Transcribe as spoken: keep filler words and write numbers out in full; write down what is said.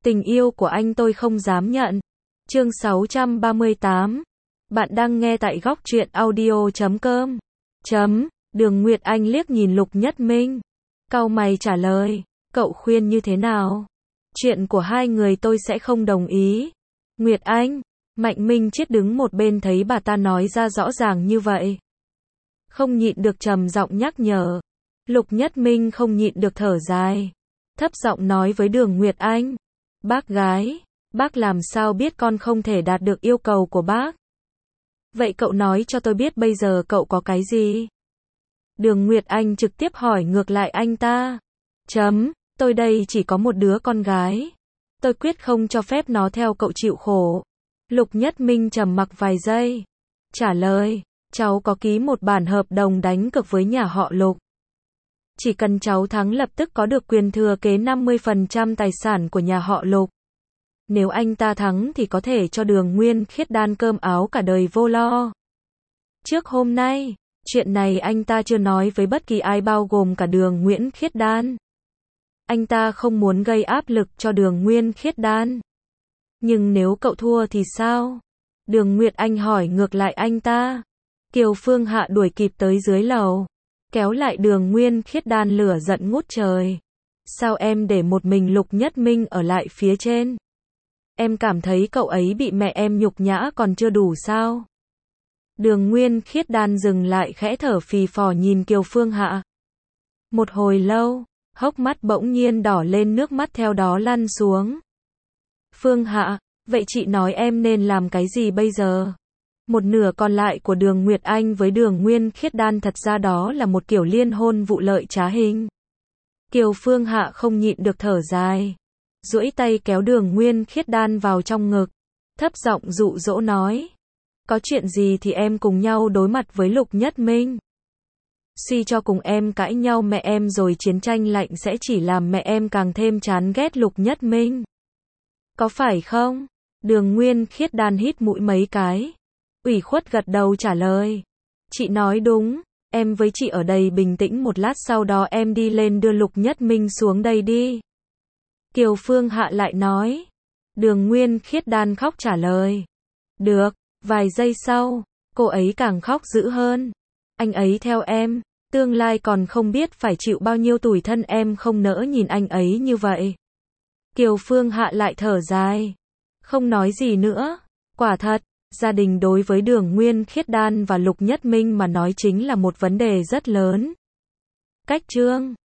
Tình yêu của anh tôi không dám nhận. Chương sáu trăm ba mươi tám. Bạn đang nghe tại góc truyện audio chấm com. Chấm. Đường Nguyệt Anh liếc nhìn Lục Nhất Minh. Cau mày trả lời. Cậu khuyên như thế nào? Chuyện của hai người tôi sẽ không đồng ý. Nguyệt Anh. Mạnh Minh Chiết đứng một bên thấy bà ta nói ra rõ ràng như vậy. Không nhịn được trầm giọng nhắc nhở. Lục Nhất Minh không nhịn được thở dài. Thấp giọng nói với Đường Nguyệt Anh. Bác gái, bác làm sao biết con không thể đạt được yêu cầu của bác? Vậy cậu nói cho tôi biết bây giờ cậu có cái gì? Đường Nguyệt Anh trực tiếp hỏi ngược lại anh ta. Chấm, tôi đây chỉ có một đứa con gái. Tôi quyết không cho phép nó theo cậu chịu khổ. Lục Nhất Minh trầm mặc vài giây. Trả lời, cháu có ký một bản hợp đồng đánh cược với nhà họ Lục. Chỉ cần cháu thắng lập tức có được quyền thừa kế năm mươi phần trăm tài sản của nhà họ Lục. Nếu anh ta thắng thì có thể cho Đường Nguyên Khiết Đan cơm áo cả đời vô lo. Trước hôm nay, chuyện này anh ta chưa nói với bất kỳ ai bao gồm cả Đường Nguyễn Khiết Đan. Anh ta không muốn gây áp lực cho Đường Nguyên Khiết Đan. Nhưng nếu cậu thua thì sao? Đường Nguyệt Anh hỏi ngược lại anh ta. Kiều Phương Hạ đuổi kịp tới dưới lầu. Kéo lại Đường Nguyên Khiết Đan lửa giận ngút trời. Sao em để một mình Lục Nhất Minh ở lại phía trên? Em cảm thấy cậu ấy bị mẹ em nhục nhã còn chưa đủ sao? Đường Nguyên Khiết Đan dừng lại khẽ thở phì phò nhìn Kiều Phương Hạ. Một hồi lâu, hốc mắt bỗng nhiên đỏ lên nước mắt theo đó lăn xuống. Phương Hạ, vậy chị nói em nên làm cái gì bây giờ? Một nửa còn lại của Đường Nguyệt Anh với Đường Nguyên Khiết Đan thật ra đó là một kiểu liên hôn vụ lợi trá hình. Kiều Phương Hạ không nhịn được thở dài. Duỗi tay kéo Đường Nguyên Khiết Đan vào trong ngực. Thấp giọng dụ dỗ nói. Có chuyện gì thì em cùng nhau đối mặt với Lục Nhất Minh. Suy cho cùng em cãi nhau mẹ em rồi chiến tranh lạnh sẽ chỉ làm mẹ em càng thêm chán ghét Lục Nhất Minh. Có phải không? Đường Nguyên Khiết Đan hít mũi mấy cái. Ủy khuất gật đầu trả lời. Chị nói đúng, em với chị ở đây bình tĩnh một lát sau đó em đi lên đưa Lục Nhất Minh xuống đây đi. Kiều Phương Hạ lại nói. Đường Nguyên Khiết Đan khóc trả lời. Được, vài giây sau, cô ấy càng khóc dữ hơn. Anh ấy theo em, tương lai còn không biết phải chịu bao nhiêu tủi thân em không nỡ nhìn anh ấy như vậy. Kiều Phương Hạ lại thở dài. Không nói gì nữa, quả thật. Gia đình đối với Đường Nguyên Khiết Đan và Lục Nhất Minh mà nói chính là một vấn đề rất lớn. Cách chương